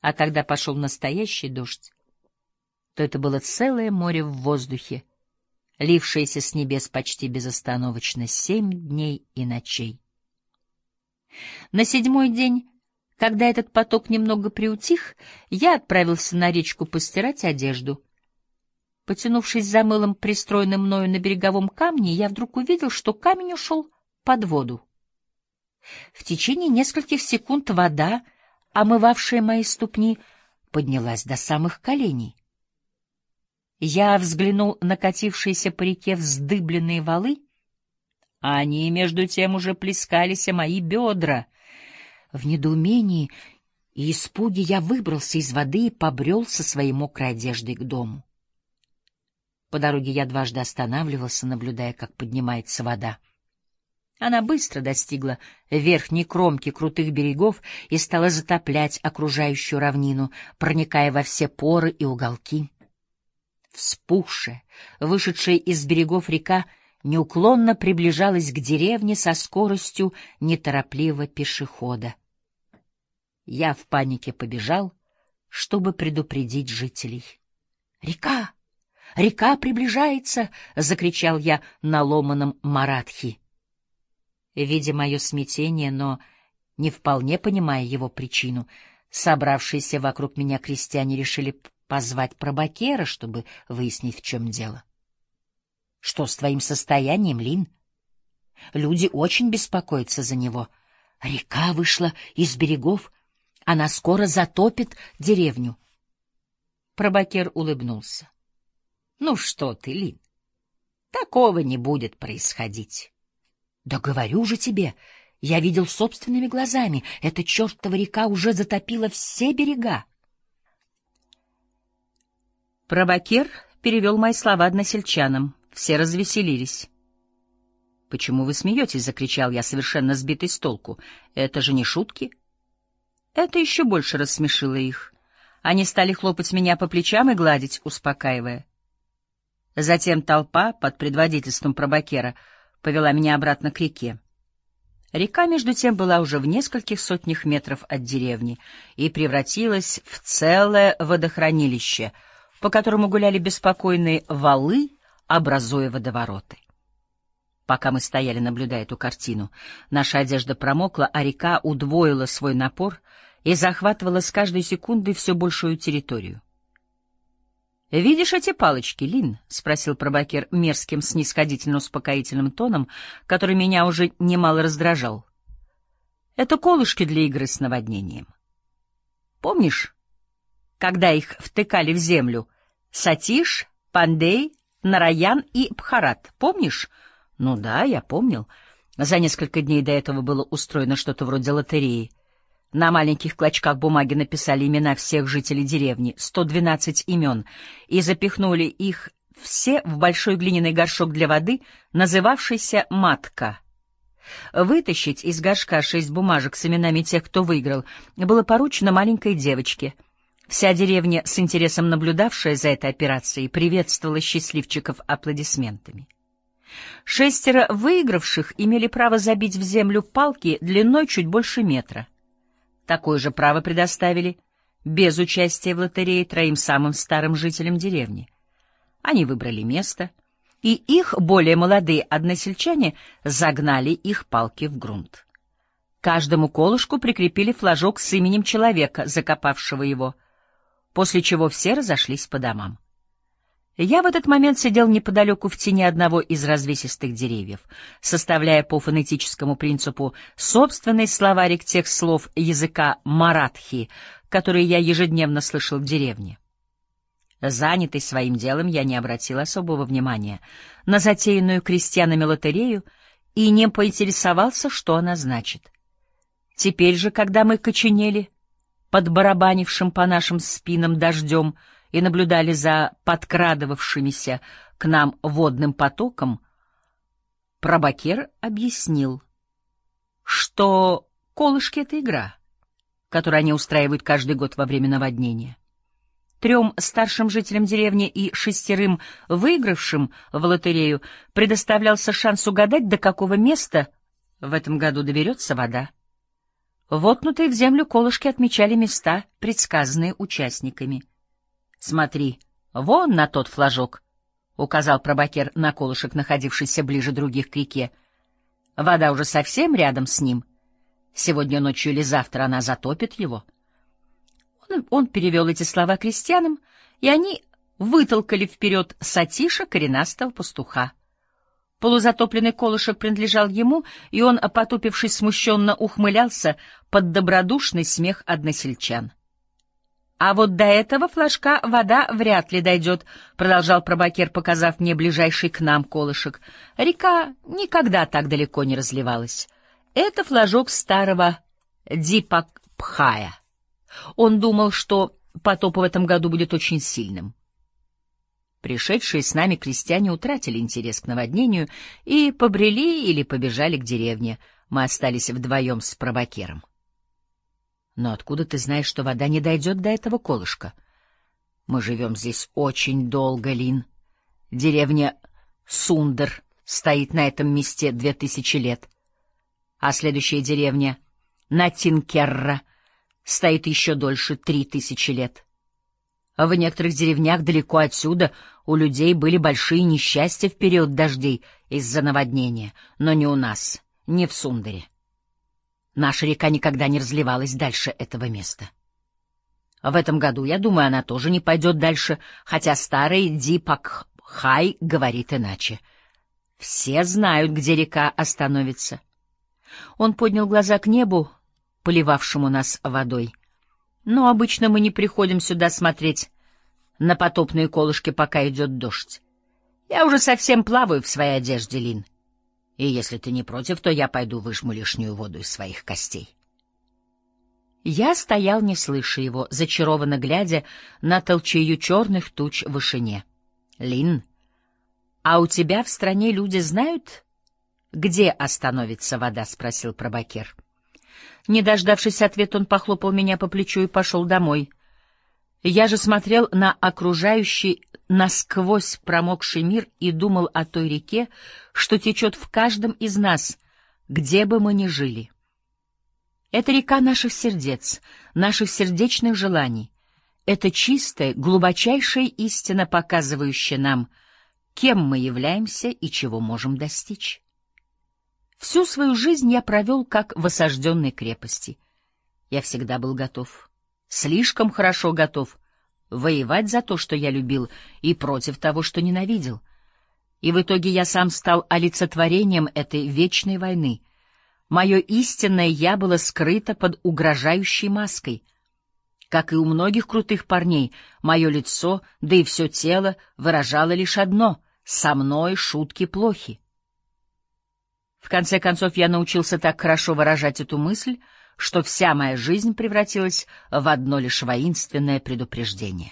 А когда пошел настоящий дождь, то это было целое море в воздухе, лившееся с небес почти безостановочно 7 дней и ночей. На 7-й день, когда этот поток немного приутих, я отправился на речку постирать одежду. Потянувшись за мылом, пристроенным мною на береговом камне, я вдруг увидел, что камень ушел под воду. В течение нескольких секунд вода, омывавшая мои ступни, поднялась до самых коленей. Я взглянул на катившиеся по реке вздыбленные валы, а они, между тем, уже плескались о мои бедра. В недоумении и испуге я выбрался из воды и побрел со своей мокрой одеждой к дому. По дороге я дважды останавливался, наблюдая, как поднимается вода. Она быстро достигла верхней кромки крутых берегов и стала затоплять окружающую равнину, проникая во все поры и уголки. Вспухшая, вышедшая из берегов река, неуклонно приближалась к деревне со скоростью неторопливого пешехода. Я в панике побежал, чтобы предупредить жителей. «Река! Река приближается!» — закричал я на ломаном маратхи. Видя мое смятение, но не вполне понимая его причину, собравшиеся вокруг меня крестьяне решили позвать пробакера, чтобы выяснить, в чем дело. — Что с твоим состоянием, Лин? Люди очень беспокоятся за него. Река вышла из берегов, она скоро затопит деревню. Пробакер улыбнулся. — Ну что ты, Лин, такого не будет происходить. — Да говорю же тебе, я видел собственными глазами, эта чертова река уже затопила все берега. Пробакер перевел мои слова односельчанам. Все развеселились. — Почему вы смеетесь? — закричал я, совершенно сбитый с толку. — Это же не шутки. Это еще больше рассмешило их. Они стали хлопать меня по плечам и гладить, успокаивая. Затем толпа под предводительством пробакера повела меня обратно к реке. Река, между тем, была уже в нескольких сотнях метров от деревни и превратилась в целое водохранилище, по которому гуляли беспокойные валы, образуя водовороты. Пока мы стояли, наблюдая эту картину, наша одежда промокла, а река удвоила свой напор и захватывала с каждой секундой все большую территорию. — Видишь эти палочки, Лин? — спросил пробакер мерзким, снисходительно-успокоительным тоном, который меня уже немало раздражал. — Это колышки для игры с наводнением. Помнишь, когда их втыкали в землю? Сатиш, Пандей, Нараян и Бхарат. Помнишь? Ну да, я помнил. За несколько дней до этого было устроено что-то вроде лотереи. На маленьких клочках бумаги написали имена всех жителей деревни, 112 имен, и запихнули их все в большой глиняный горшок для воды, называвшийся «матка». Вытащить из горшка 6 бумажек с именами тех, кто выиграл, было поручено маленькой девочке. Вся деревня, с интересом наблюдавшая за этой операцией, приветствовала счастливчиков аплодисментами. 6 выигравших имели право забить в землю палки длиной чуть больше метра. Такое же право предоставили, без участия в лотерее, 3 самым старым жителям деревни. Они выбрали место, и их более молодые односельчане загнали их палки в грунт. Каждому колышку прикрепили флажок с именем человека, закопавшего его, после чего все разошлись по домам. Я в этот момент сидел неподалеку в тени одного из развесистых деревьев, составляя по фонетическому принципу собственный словарик тех слов языка маратхи, которые я ежедневно слышал в деревне. Занятый своим делом, я не обратил особого внимания на затеянную крестьянами лотерею и не поинтересовался, что она значит. Теперь же, когда мы коченели под барабанившим по нашим спинам дождем и наблюдали за подкрадывавшимися к нам водным потоком, пробакер объяснил, что колышки — это игра, которую они устраивают каждый год во время наводнения. 3 старшим жителям деревни и 6 выигравшим в лотерею предоставлялся шанс угадать, до какого места в этом году доберется вода. Воткнутые в землю колышки отмечали места, предсказанные участниками. «Смотри, вон на тот флажок», — указал пробакер на колышек, находившийся ближе других к реке. «Вода уже совсем рядом с ним. Сегодня ночью или завтра она затопит его». Он перевел эти слова крестьянам, и они вытолкали вперед Сатиша, коренастого пастуха. Полузатопленный колышек принадлежал ему, и он, потупившись, смущенно ухмылялся под добродушный смех односельчан. «А вот до этого флажка вода вряд ли дойдет», — продолжал пробакер, показав мне ближайший к нам колышек. «Река никогда так далеко не разливалась. Это флажок старого Дипакпхая. Он думал, что потоп в этом году будет очень сильным». Пришедшие с нами крестьяне утратили интерес к наводнению и побрели или побежали к деревне. Мы остались вдвоем с пробакером. «Но откуда ты знаешь, что вода не дойдет до этого колышка?» «Мы живем здесь очень долго, Лин. Деревня Сундер стоит на этом месте 2000 лет, а следующая деревня Натинкерра стоит еще дольше 3000 лет. В некоторых деревнях далеко отсюда у людей были большие несчастья в период дождей из-за наводнения, но не у нас, не в Сундере. Наша река никогда не разливалась дальше этого места. В этом году, я думаю, она тоже не пойдет дальше, хотя старый Дипакхай говорит иначе. Все знают, где река остановится». Он поднял глаза к небу, поливавшему нас водой. «Но обычно мы не приходим сюда смотреть на потопные колышки, пока идет дождь. Я уже совсем плаваю в своей одежде, Лин. И если ты не против, то я пойду выжму лишнюю воду из своих костей». Я стоял, не слыша его, зачарованно глядя на толчею черных туч в вышине. «Лин, а у тебя в стране люди знают, где остановится вода?» — спросил пробакер. Не дождавшись ответа, он похлопал меня по плечу и пошел домой. Я же смотрел на окружающий насквозь промокший мир и думал о той реке, что течет в каждом из нас, где бы мы ни жили. Это река наших сердец, наших сердечных желаний. Это чистая, глубочайшая истина, показывающая нам, кем мы являемся и чего можем достичь. Всю свою жизнь я провел как в осажденной крепости. Я всегда был готов, слишком хорошо готов, воевать за то, что я любил, и против того, что ненавидел. И в итоге я сам стал олицетворением этой вечной войны. Мое истинное «я» было скрыто под угрожающей маской. Как и у многих крутых парней, мое лицо, да и все тело выражало лишь одно — «со мной шутки плохи». В конце концов, я научился так хорошо выражать эту мысль, что вся моя жизнь превратилась в одно лишь воинственное предупреждение.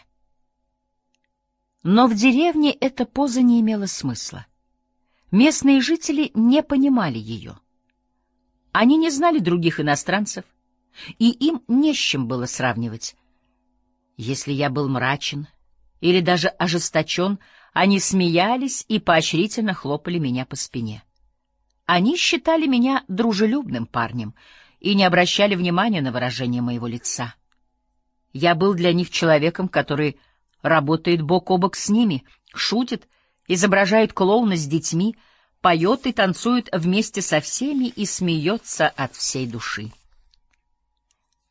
Но в деревне эта поза не имела смысла. Местные жители не понимали ее. Они не знали других иностранцев, и им не с чем было сравнивать. Если я был мрачен или даже ожесточен, они смеялись и поощрительно хлопали меня по спине. Они считали меня дружелюбным парнем и не обращали внимания на выражение моего лица. Я был для них человеком, который работает бок о бок с ними, шутит, изображает клоуна с детьми, поет и танцует вместе со всеми и смеется от всей души.